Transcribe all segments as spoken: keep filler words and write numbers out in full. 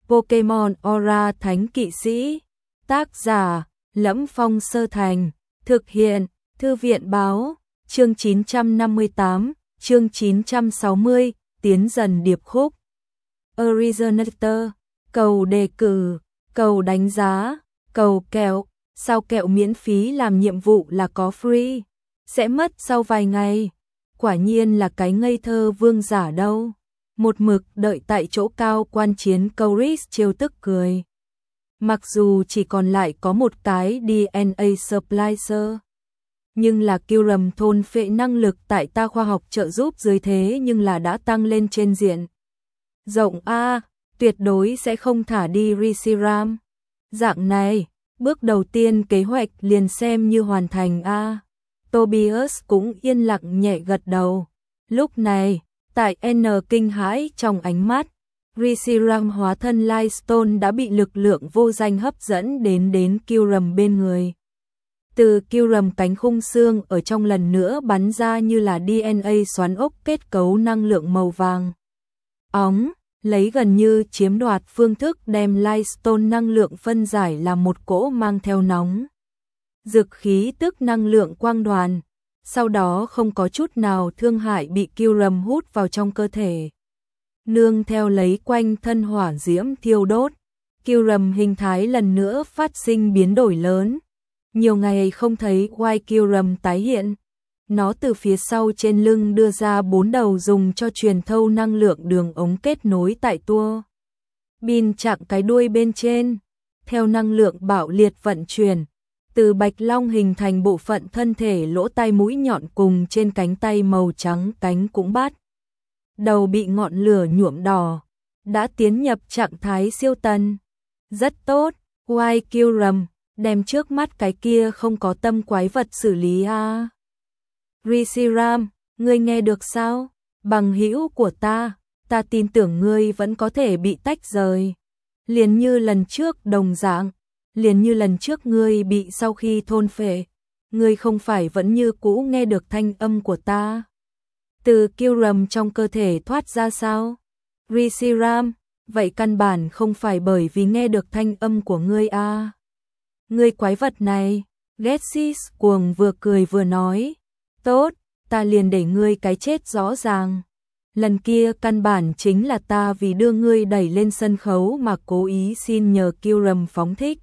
Pokemon Aura Thánh Kỵ Sĩ. Tác giả: Lẫm Phong Sơ Thành. Thực hiện: Thư viện báo. Chương chín trăm năm mươi tám, chương chín trăm sáu mươi, tiến dần điệp khúc. Originator, cầu đề cử, cầu đánh giá, cầu kẹo, sao kẹo miễn phí làm nhiệm vụ là có free, sẽ mất sau vài ngày. Quả nhiên là cái ngây thơ vương giả đâu. Một mực đợi tại chỗ cao quan chiến Chorus trêu tức cười. Mặc dù chỉ còn lại có một cái đê en a splicer, nhưng là Kyurem thôn phệ năng lực tại ta khoa học trợ giúp dưới thế nhưng là đã tăng lên trên diện rộng a, tuyệt đối sẽ không thả đi Reshiram. Dạng này, bước đầu tiên kế hoạch liền xem như hoàn thành a. Tobias cũng yên lặng nhẹ gật đầu. Lúc này, tại N kinh hãi trong ánh mắt, Reshiram hóa thân Lightstone đã bị lực lượng vô danh hấp dẫn đến đến Kyurem bên người. Từ Kyurem cánh khung xương ở trong lần nữa bắn ra như là đê en a xoắn ốc kết cấu năng lượng màu vàng óng, lấy gần như chiếm đoạt phương thức đem Lightstone năng lượng phân giải làm một cỗ mang theo nóng rực khí tức năng lượng quang đoàn, sau đó không có chút nào thương hại bị Kyurem hút vào trong cơ thể. Nương theo lấy quanh thân hỏa diễm thiêu đốt, Kyurem hình thái lần nữa phát sinh biến đổi lớn. Nhiều ngày không thấy White Kyurem tái hiện, nó từ phía sau trên lưng đưa ra bốn đầu dùng cho truyền thâu năng lượng đường ống kết nối tại tua bin chạm cái đuôi bên trên, theo năng lượng bạo liệt vận chuyển, từ bạch long hình thành bộ phận thân thể lỗ tai mũi nhọn cùng trên cánh tay màu trắng cánh cũng bắt đầu bị ngọn lửa nhuộm đỏ, đã tiến nhập trạng thái siêu tần. Rất tốt, White Kyurem, đem trước mắt cái kia không có tâm quái vật xử lý a. À. Reshiram, ngươi nghe được sao? Bằng hữu của ta, ta tin tưởng ngươi vẫn có thể bị tách rời. Liền như lần trước đồng dạng, liền như lần trước ngươi bị sau khi thôn phệ, ngươi không phải vẫn như cũ nghe được thanh âm của ta. Từ Kyurem trong cơ thể thoát ra sao? Reshiram, vậy căn bản không phải bởi vì nghe được thanh âm của ngươi a. À. Ngươi quái vật này, Getsis cuồng vừa cười vừa nói, tốt, ta liền để ngươi cái chết rõ ràng. Lần kia căn bản chính là ta vì đưa ngươi đẩy lên sân khấu mà cố ý xin nhờ Kyurem phóng thích.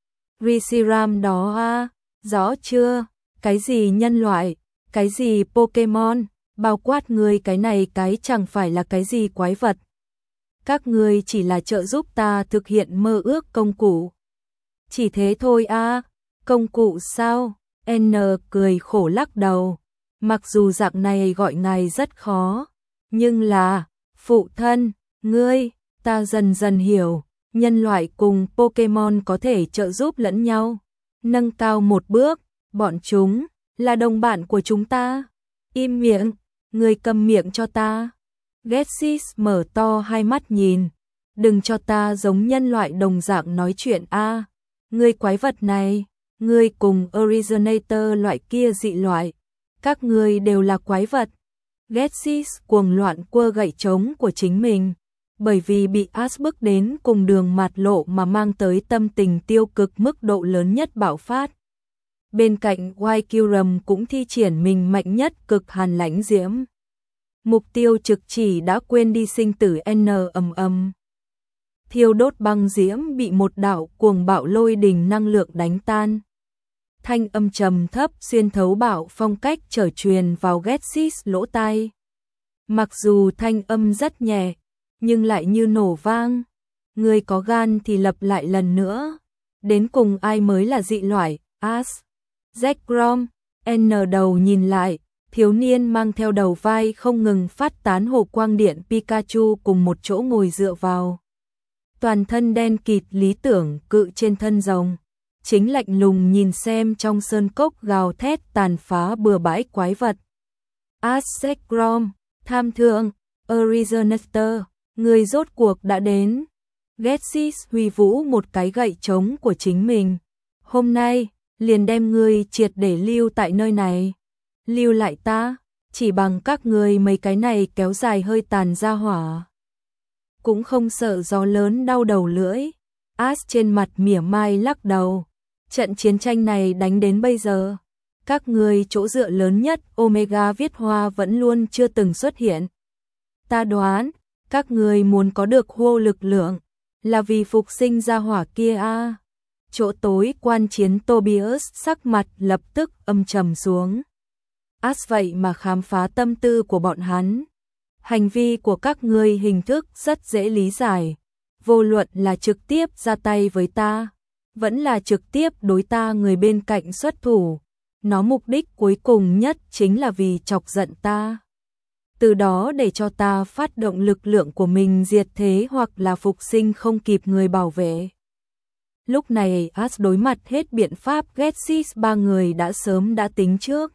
Reshiram đó a, à, rõ chưa? Cái gì nhân loại, cái gì Pokemon, bao quát ngươi cái này cái chẳng phải là cái gì quái vật. Các ngươi chỉ là trợ giúp ta thực hiện mơ ước công cụ. Chỉ thế thôi a, à, công cụ sao? N cười khổ lắc đầu. Mặc dù dạng này gọi ngài rất khó, nhưng là, phụ thân, ngươi, ta dần dần hiểu, nhân loại cùng Pokemon có thể trợ giúp lẫn nhau, nâng cao một bước, bọn chúng là đồng bạn của chúng ta. Im miệng, ngươi câm miệng cho ta. Getsis mở to hai mắt nhìn, đừng cho ta giống nhân loại đồng dạng nói chuyện a. À. Ngươi quái vật này, ngươi cùng Originator loại kia dị loại, các ngươi đều là quái vật. Getsis cuồng loạn quơ gậy trống của chính mình, bởi vì bị Ash bức đến cùng đường mạt lộ mà mang tới tâm tình tiêu cực mức độ lớn nhất bạo phát. Bên cạnh White Kyurem cũng thi triển mình mạnh nhất cực hàn lãnh diễm. Mục tiêu trực chỉ đã quên đi sinh tử N ầm ầm. Thiêu đốt băng diễm bị một đạo cuồng bạo lôi đình năng lượng đánh tan. Thanh âm trầm thấp xuyên thấu bạo phong cách trở truyền vào Getsis lỗ tai. Mặc dù thanh âm rất nhẹ, nhưng lại như nổ vang. Người có gan thì lặp lại lần nữa. Đến cùng ai mới là dị loại? Ash, Zekrom, N đầu nhìn lại, thiếu niên mang theo đầu vai không ngừng phát tán hồ quang điện Pikachu cùng một chỗ ngồi dựa vào. Toàn thân đen kịt lý tưởng cự trên thân rồng, chính lạnh lùng nhìn xem trong sơn cốc gào thét tàn phá bừa bãi quái vật. Zekrom, tham thượng, Originator, người rốt cuộc đã đến. Getsis huy vũ một cái gậy trống của chính mình. Hôm nay, liền đem ngươi triệt để lưu tại nơi này. Lưu lại ta, chỉ bằng các ngươi mấy cái này kéo dài hơi tàn ra hỏa. cũng không sợ gió lớn đau đầu lưỡi. As trên mặt mỉa mai lắc đầu. Trận chiến tranh này đánh đến bây giờ, các ngươi chỗ dựa lớn nhất Omega Viết Hoa vẫn luôn chưa từng xuất hiện. Ta đoán, các ngươi muốn có được hô lực lượng, là vì phục sinh ra hỏa kia a. À. Chỗ tối quan chiến Tobias sắc mặt lập tức âm trầm xuống. As vậy mà khám phá tâm tư của bọn hắn. Hành vi của các ngươi hình thức rất dễ lý giải. Vô luận là trực tiếp ra tay với ta, vẫn là trực tiếp đối ta người bên cạnh xuất thủ. Nó mục đích cuối cùng nhất chính là vì chọc giận ta. Từ đó để cho ta phát động lực lượng của mình diệt thế hoặc là phục sinh không kịp người bảo vệ. Lúc này As đối mặt hết biện pháp Getsis ba người đã sớm đã tính trước.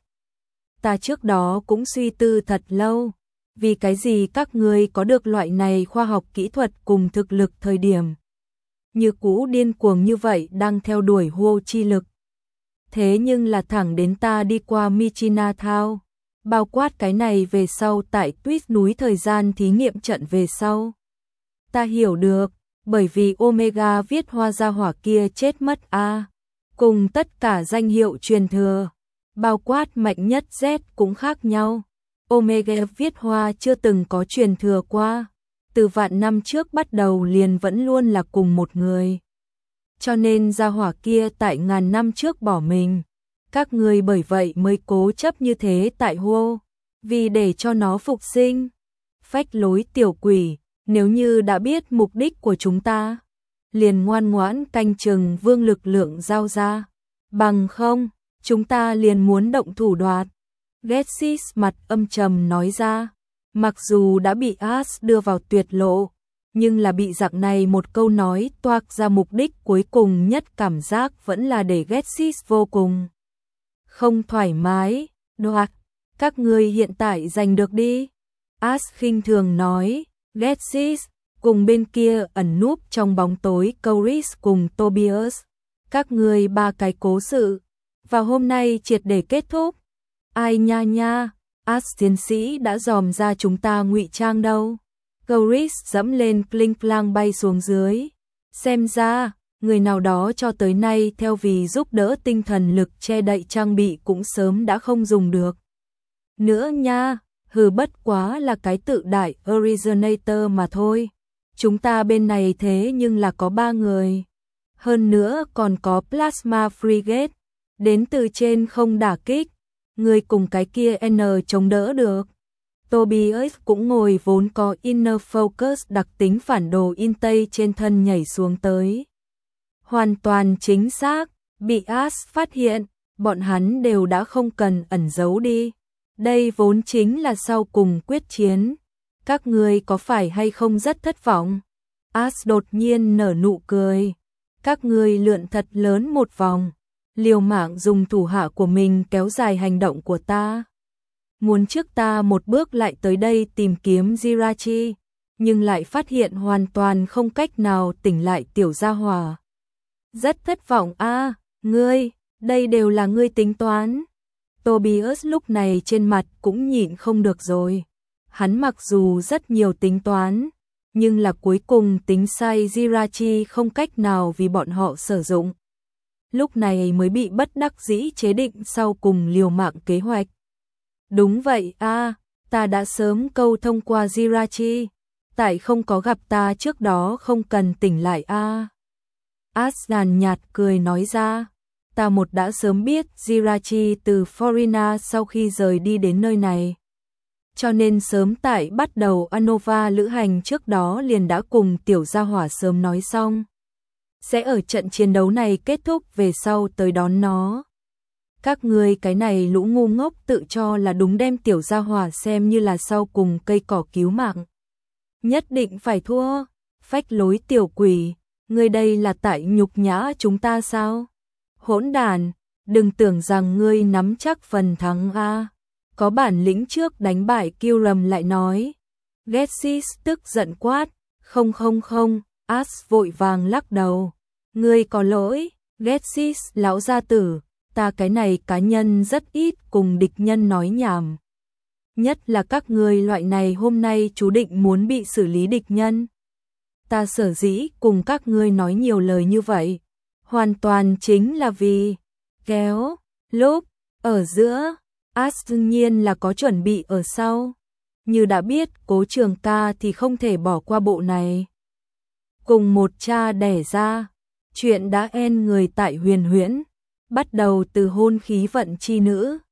Ta trước đó cũng suy tư thật lâu. Vì cái gì các ngươi có được loại này khoa học kỹ thuật cùng thực lực thời điểm như cũ điên cuồng như vậy đang theo đuổi hô chi lực. Thế nhưng là thẳng đến ta đi qua Michina Thao, bao quát cái này về sau tại Tuyết núi thời gian thí nghiệm trận về sau. Ta hiểu được, bởi vì Omega Viết Hoa gia hỏa kia chết mất a, à. Cùng tất cả danh hiệu truyền thừa, bao quát mạnh nhất Z cũng khác nhau. Omega Viết Hoa chưa từng có truyền thừa qua, từ vạn năm trước bắt đầu liền vẫn luôn là cùng một người. Cho nên gia hỏa kia tại ngàn năm trước bỏ mình, các người bởi vậy mới cố chấp như thế tại hô, vì để cho nó phục sinh. Phách lối tiểu quỷ, nếu như đã biết mục đích của chúng ta, liền ngoan ngoãn canh chừng vương lực lượng giao ra, bằng không, chúng ta liền muốn động thủ đoạt. Getsis mặt âm trầm nói ra, mặc dù đã bị As đưa vào tuyệt lộ, nhưng là bị dạng này một câu nói toạc ra mục đích cuối cùng nhất, cảm giác vẫn là để Getsis vô cùng không thoải mái. Đoạt, các ngươi hiện tại giành được đi. As khinh thường nói. Getsis, cùng bên kia ẩn núp trong bóng tối Coris cùng Tobias, các ngươi ba cái cố sự, và hôm nay triệt để kết thúc. Ai nha nha, As tiến sĩ đã dòm ra chúng ta ngụy trang đâu. Coris dẫm lên Kling Klang bay xuống dưới. Xem ra, người nào đó cho tới nay theo vì giúp đỡ tinh thần lực che đậy trang bị cũng sớm đã không dùng được nữa nha. Hừ, bất quá là cái tự đại Originator mà thôi. Chúng ta bên này thế nhưng là có ba người. Hơn nữa còn có Plasma Frigate, đến từ trên không đả kích. Người cùng cái kia N chống đỡ được. Tobias cũng ngồi vốn có Inner Focus đặc tính phản đồ in Tây trên thân nhảy xuống tới. Hoàn toàn chính xác, bị As phát hiện, bọn hắn đều đã không cần ẩn giấu đi. Đây vốn chính là sau cùng quyết chiến. Các ngươi có phải hay không rất thất vọng? As đột nhiên nở nụ cười. Các ngươi lượn thật lớn một vòng, liều mạng dùng thủ hạ của mình kéo dài hành động của ta. Muốn trước ta một bước lại tới đây tìm kiếm Jirachi, nhưng lại phát hiện hoàn toàn không cách nào tỉnh lại tiểu gia hỏa. Rất thất vọng a, à, ngươi, đây đều là ngươi tính toán. Tobias lúc này trên mặt cũng nhịn không được rồi. Hắn mặc dù rất nhiều tính toán, nhưng là cuối cùng tính sai Jirachi không cách nào vì bọn họ sử dụng. Lúc này mới bị bất đắc dĩ chế định sau cùng liều mạng kế hoạch. Đúng vậy a, à, ta đã sớm câu thông qua Jirachi, tại không có gặp ta trước đó không cần tỉnh lại a. À. As nhàn nhạt cười nói ra, ta một đã sớm biết Jirachi từ Florina sau khi rời đi đến nơi này. Cho nên sớm tại bắt đầu Anova lữ hành trước đó liền đã cùng tiểu gia hỏa sớm nói xong. Sẽ ở trận chiến đấu này kết thúc về sau tới đón nó. Các ngươi cái này lũ ngu ngốc tự cho là đúng đem tiểu gia hỏa xem như là sau cùng cây cỏ cứu mạng. Nhất định phải thua, phách lối tiểu quỷ, ngươi đây là tại nhục nhã chúng ta sao? Hỗn đàn, đừng tưởng rằng ngươi nắm chắc phần thắng a. Có bản lĩnh trước đánh bại Kyurem lại nói. Getsis tức giận quát, không không không, As vội vàng lắc đầu. Ngươi có lỗi, Getsis lão gia tử, ta cái này cá nhân rất ít cùng địch nhân nói nhảm. Nhất là các ngươi loại này hôm nay chú định muốn bị xử lý địch nhân. ta sở dĩ cùng các ngươi nói nhiều lời như vậy, hoàn toàn chính là vì kéo lúc ở giữa, As đương nhiên là có chuẩn bị ở sau. Như đã biết Cố Trường Ca thì không thể bỏ qua bộ này. Cùng một cha đẻ ra, chuyện đã en người tại Huyền Huyễn, bắt đầu từ hôn khí vận chi nữ,